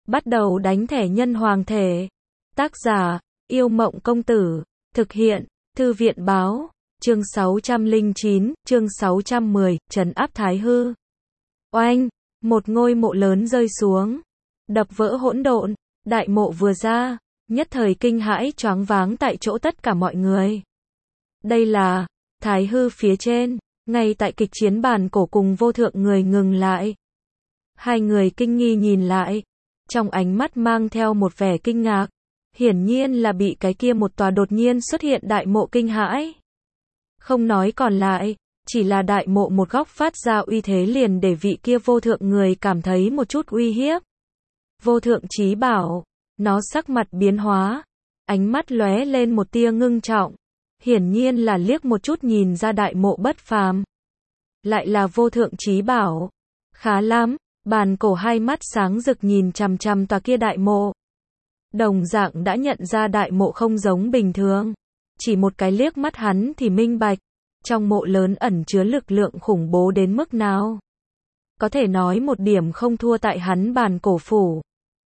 Bắt đầu đánh thẻ nhân hoàng thể. Tác giả, Yêu Mộng Công Tử. Thực hiện, Thư viện Báo. Chương 609, chương 610, trấn áp Thái Hư. Oanh, một ngôi mộ lớn rơi xuống. Đập vỡ hỗn độn, đại mộ vừa ra, nhất thời kinh hãi choáng váng tại chỗ tất cả mọi người. Đây là Thái Hư phía trên, ngay tại kịch chiến bàn cổ cùng vô thượng người ngừng lại. Hai người kinh nghi nhìn lại, trong ánh mắt mang theo một vẻ kinh ngạc, hiển nhiên là bị cái kia một tòa đột nhiên xuất hiện đại mộ kinh hãi. Không nói còn lại, chỉ là đại mộ một góc phát ra uy thế liền để vị kia vô thượng người cảm thấy một chút uy hiếp. Vô thượng chí bảo, nó sắc mặt biến hóa, ánh mắt lóe lên một tia ngưng trọng, hiển nhiên là liếc một chút nhìn ra đại mộ bất phàm. Lại là vô thượng chí bảo, khá lắm, bàn cổ hai mắt sáng rực nhìn chằm chằm tòa kia đại mộ. Đồng dạng đã nhận ra đại mộ không giống bình thường, chỉ một cái liếc mắt hắn thì minh bạch, trong mộ lớn ẩn chứa lực lượng khủng bố đến mức nào. Có thể nói một điểm không thua tại hắn bàn cổ phủ.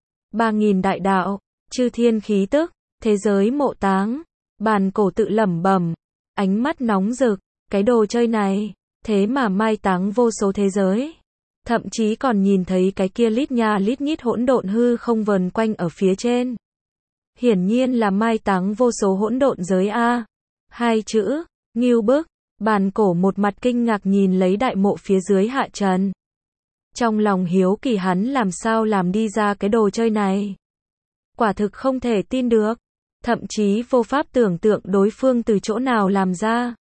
3000 đại đạo, chư thiên khí tức, thế giới mộ táng, bàn cổ tự lẩm bẩm, ánh mắt nóng rực, cái đồ chơi này, thế mà mai táng vô số thế giới. Thậm chí còn nhìn thấy cái kia lít nha lít nhít hỗn độn hư không vần quanh ở phía trên. Hiển nhiên là mai táng vô số hỗn độn giới a. Hai chữ, ngưu bức, bàn cổ một mặt kinh ngạc nhìn lấy đại mộ phía dưới hạ trần. Trong lòng hiếu kỳ hắn làm sao làm đi ra cái đồ chơi này. Quả thực không thể tin được, thậm chí vô pháp tưởng tượng đối phương từ chỗ nào làm ra.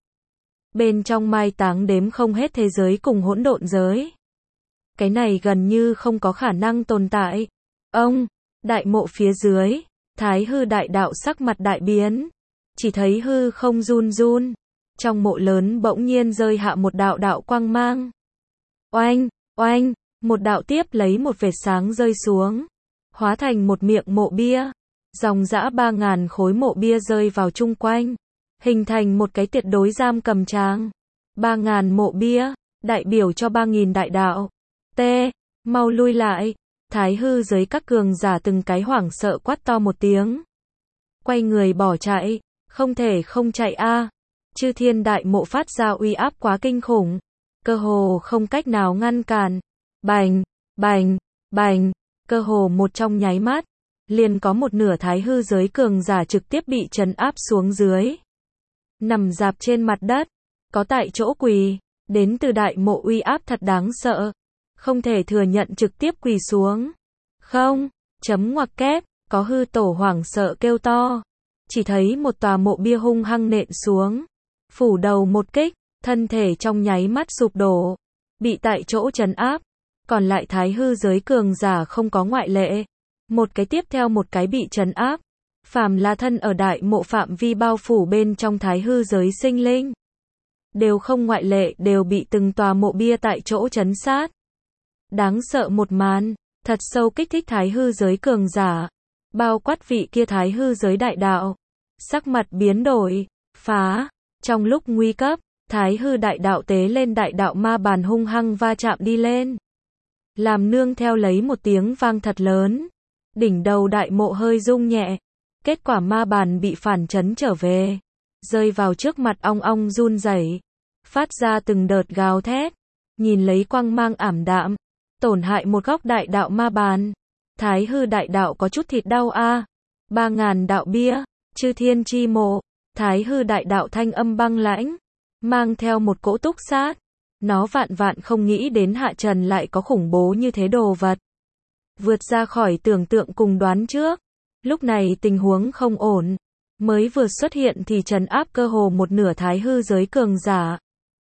Bên trong mai táng đếm không hết thế giới cùng hỗn độn giới. Cái này gần như không có khả năng tồn tại. Ông, đại mộ phía dưới, Thái Hư đại đạo sắc mặt đại biến, chỉ thấy hư không run run, trong mộ lớn bỗng nhiên rơi hạ một đạo đạo quang mang. Oanh, oanh, một đạo tiếp lấy một vệt sáng rơi xuống, hóa thành một miệng mộ bia, dòng dã 3000 khối mộ bia rơi vào chung quanh, hình thành một cái tuyệt đối giam cầm tràng. 3000 mộ bia, đại biểu cho 3000 đại đạo. T, mau lui lại. Thái Hư giới các cường giả từng cái hoảng sợ quát to một tiếng. Quay người bỏ chạy, không thể không chạy a. Chư thiên đại mộ phát ra uy áp quá kinh khủng, cơ hồ không cách nào ngăn cản. Bành, bành, bành, cơ hồ một trong nháy mắt, liền có một nửa Thái Hư giới cường giả trực tiếp bị trấn áp xuống dưới. Nằm rạp trên mặt đất, có tại chỗ quỳ, đến từ đại mộ uy áp thật đáng sợ. Không thể thừa nhận trực tiếp quỳ xuống. Không, chấm ngoặc kép, có hư tổ hoảng sợ kêu to. Chỉ thấy một tòa mộ bia hung hăng nện xuống. Phủ đầu một kích, thân thể trong nháy mắt sụp đổ. Bị tại chỗ trấn áp. Còn lại Thái Hư giới cường giả không có ngoại lệ. Một cái tiếp theo một cái bị trấn áp. Phàm là thân ở đại mộ phạm vi bao phủ bên trong Thái Hư giới sinh linh. Đều không ngoại lệ đều bị từng tòa mộ bia tại chỗ trấn sát. Đáng sợ một màn, thật sâu kích thích Thái Hư giới cường giả, bao quát vị kia Thái Hư giới đại đạo. Sắc mặt biến đổi, phá, trong lúc nguy cấp, Thái Hư đại đạo tế lên đại đạo ma bàn hung hăng va chạm đi lên. Làm nương theo lấy một tiếng vang thật lớn, đỉnh đầu đại mộ hơi rung nhẹ, kết quả ma bàn bị phản chấn trở về, rơi vào trước mặt ong ong run rẩy, phát ra từng đợt gào thét, nhìn lấy quang mang ảm đạm. Tổn hại một góc đại đạo ma bàn. Thái Hư đại đạo có chút thịt đau a. 3000 đạo bia, chư thiên chi mộ. Thái Hư đại đạo thanh âm băng lãnh, mang theo một cỗ túc sát. Nó vạn vạn không nghĩ đến hạ trần lại có khủng bố như thế đồ vật. Vượt ra khỏi tưởng tượng cùng đoán trước. Lúc này tình huống không ổn. Mới vừa xuất hiện thì trấn áp cơ hồ một nửa Thái Hư giới cường giả.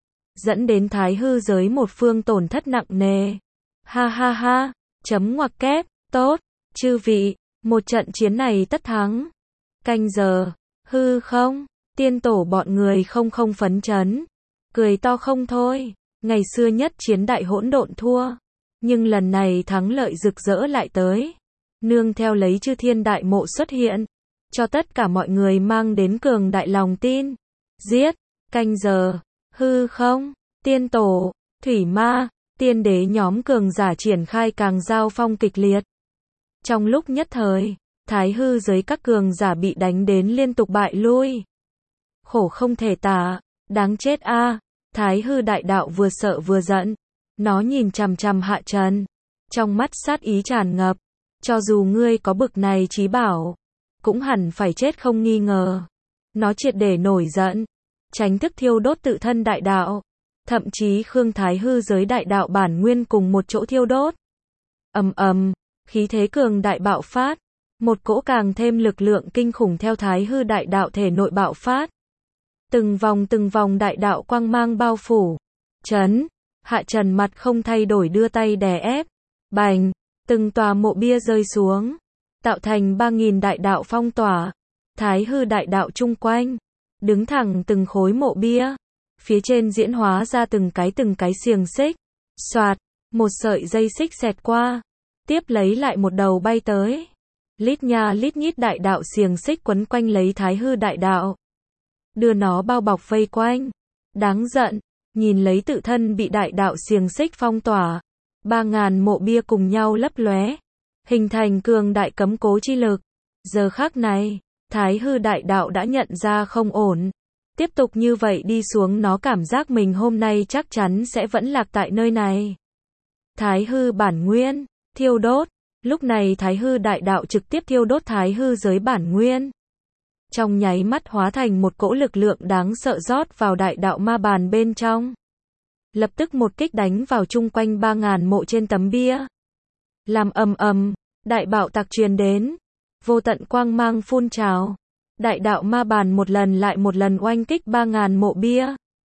Dẫn đến Thái Hư giới một phương tổn thất nặng nề. Ha ha ha, chấm ngoặc kép, tốt, chư vị, một trận chiến này tất thắng. Canh giờ, hư không, tiên tổ bọn người không phấn chấn, cười to không thôi, ngày xưa nhất chiến đại hỗn độn thua, nhưng lần này thắng lợi rực rỡ lại tới, nương theo lấy chư thiên đại mộ xuất hiện, cho tất cả mọi người mang đến cường đại lòng tin. Giết, canh giờ, hư không, tiên tổ, thủy ma, tiên đế nhóm cường giả triển khai càng giao phong kịch liệt. Trong lúc nhất thời, thái hư giới các cường giả bị đánh đến liên tục bại lui. Khổ không thể tả, đáng chết a. Thái hư đại đạo vừa sợ vừa giận, nó nhìn chằm chằm Hạ Trần, trong mắt sát ý tràn ngập, cho dù ngươi có bực này trí bảo, cũng hẳn phải chết không nghi ngờ. Nó triệt để nổi giận, tránh thức thiêu đốt tự thân đại đạo, thậm chí Khương thái hư giới đại đạo bản nguyên cùng một chỗ thiêu đốt. Ầm ầm, khí thế cường đại bạo phát, một cỗ càng thêm lực lượng kinh khủng theo thái hư đại đạo thể nội bạo phát. Từng vòng đại đạo quang mang bao phủ. Chấn, Hạ Trần mặt không thay đổi đưa tay đè ép. Bành, từng tòa mộ bia rơi xuống, tạo thành 3000 đại đạo phong tỏa. Thái hư đại đạo chung quanh, đứng thẳng từng khối mộ bia, phía trên diễn hóa ra từng cái xiềng xích. Soạt, một sợi dây xích xẹt qua, tiếp lấy lại một đầu bay tới. Lít nha lít nhít đại đạo xiềng xích quấn quanh lấy thái hư đại đạo, đưa nó bao bọc vây quanh. Đáng giận, nhìn lấy tự thân bị đại đạo xiềng xích phong tỏa, 3000 mộ bia cùng nhau lấp lóe, hình thành cường đại cấm cố chi lực. Giờ khắc này, thái hư đại đạo đã nhận ra không ổn. Tiếp tục như vậy đi xuống nó cảm giác mình hôm nay chắc chắn sẽ vẫn lạc tại nơi này. Thái hư bản nguyên, thiêu đốt. Lúc này thái hư đại đạo trực tiếp thiêu đốt thái hư giới bản nguyên. Trong nháy mắt hóa thành một cỗ lực lượng đáng sợ rót vào đại đạo ma bàn bên trong. Lập tức một kích đánh vào chung quanh 3000 mộ trên tấm bia. Làm ầm ầm, đại bạo tạc truyền đến. Vô tận quang mang phun trào. Đại đạo ma bàn một lần lại một lần oanh kích 3000 mộ bia.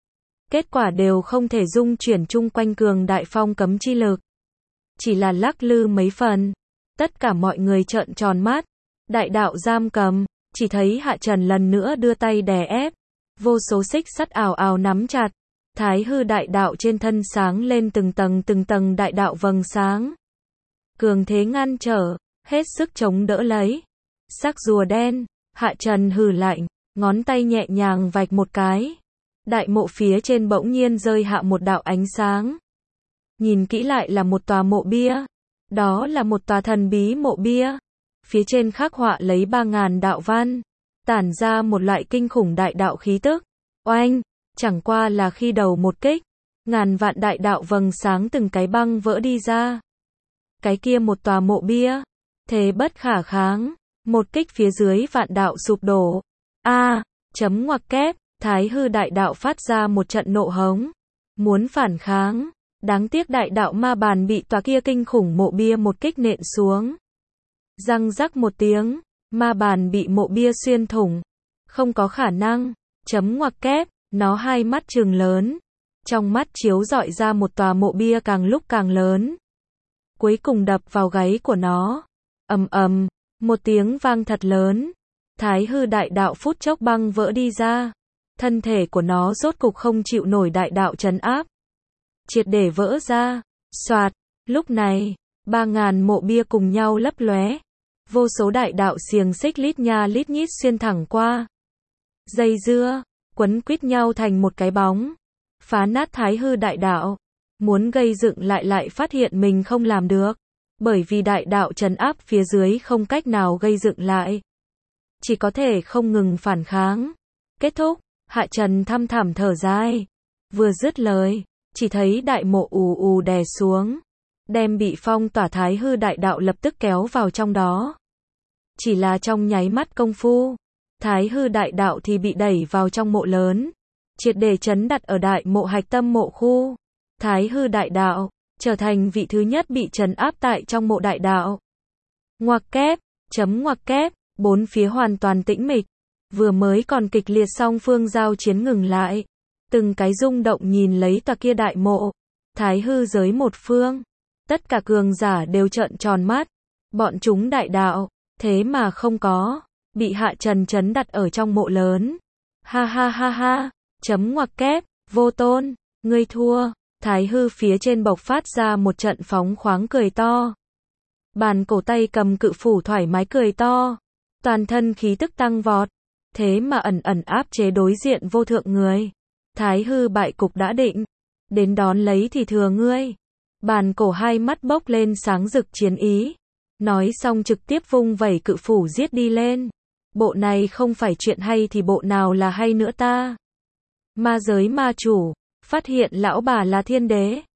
Kết quả đều không thể dung chuyển chung quanh cường đại phong cấm chi lực. Chỉ là lắc lư mấy phần. Tất cả mọi người trợn tròn mắt. Đại đạo giam cầm. Chỉ thấy Hạ Trần lần nữa đưa tay đè ép. Vô số xích sắt ào ào nắm chặt. Thái hư đại đạo trên thân sáng lên từng tầng đại đạo vầng sáng. Cường thế ngăn trở, hết sức chống đỡ lấy. Sắc rùa đen, Hạ Trần hừ lạnh, ngón tay nhẹ nhàng vạch một cái. Đại mộ phía trên bỗng nhiên rơi hạ một đạo ánh sáng. Nhìn kỹ lại là một tòa mộ bia. Đó là một tòa thần bí mộ bia. Phía trên khắc họa lấy 3000 đạo văn, tản ra một loại kinh khủng đại đạo khí tức. Oanh, chẳng qua là khi đầu một kích, ngàn vạn đại đạo vầng sáng từng cái băng vỡ đi ra. Cái kia một tòa mộ bia, thế bất khả kháng, một kích phía dưới vạn đạo sụp đổ. Chấm ngoặc kép, thái hư đại đạo phát ra một trận nộ hống, muốn phản kháng, đáng tiếc đại đạo ma bàn bị tòa kia kinh khủng mộ bia một kích nện xuống. Răng rắc một tiếng, ma bàn bị mộ bia xuyên thủng. Không có khả năng, chấm ngoặc kép, nó hai mắt trừng lớn. Trong mắt chiếu rọi ra một tòa mộ bia càng lúc càng lớn. Cuối cùng đập vào gáy của nó. Ầm ầm, một tiếng vang thật lớn. Thái hư đại đạo phút chốc băng vỡ đi ra. Thân thể của nó rốt cục không chịu nổi đại đạo trấn áp. Triệt để vỡ ra. Soạt, lúc này 3000 mộ bia cùng nhau lấp lóe. Vô số đại đạo xiềng xích lít nha lít nhít xuyên thẳng qua. Dây dưa, quấn quýt nhau thành một cái bóng. Phá nát thái hư đại đạo. Muốn gây dựng lại phát hiện mình không làm được. Bởi vì đại đạo trấn áp phía dưới không cách nào gây dựng lại. Chỉ có thể không ngừng phản kháng. Kết thúc, Hạ Trần thăm thẳm thở dài. Vừa dứt lời, chỉ thấy đại mộ ù ù đè xuống. Đem bị phong tỏa thái hư đại đạo lập tức kéo vào trong đó. Chỉ là trong nháy mắt công phu, thái hư đại đạo thì bị đẩy vào trong mộ lớn, triệt để trấn đặt ở đại mộ hạch tâm mộ khu. Thái hư đại đạo trở thành vị thứ nhất bị trấn áp tại trong mộ đại đạo. Ngoặc kép, chấm ngoặc kép, bốn phía hoàn toàn tĩnh mịch. Vừa mới còn kịch liệt song phương giao chiến ngừng lại. Từng cái rung động nhìn lấy tòa kia đại mộ. Thái hư giới một phương. Tất cả cường giả đều trợn tròn mắt. Bọn chúng đại đạo, thế mà không có, bị Hạ Trần trấn đặt ở trong mộ lớn. Ha ha ha ha, chấm ngoặc kép, vô tôn, ngươi thua. Thái hư phía trên bộc phát ra một trận phóng khoáng cười to. Bàn cổ tay cầm cự phủ thoải mái cười to. Toàn thân khí tức tăng vọt. Thế mà ẩn ẩn áp chế đối diện vô thượng người. Thái hư bại cục đã định. Đến đón lấy thì thừa ngươi. Bàn cổ hai mắt bốc lên sáng rực chiến ý. Nói xong trực tiếp vung vẩy cự phủ giết đi lên. Bộ này không phải chuyện hay thì bộ nào là hay nữa ta? Ma giới ma chủ, phát hiện lão bà là thiên đế.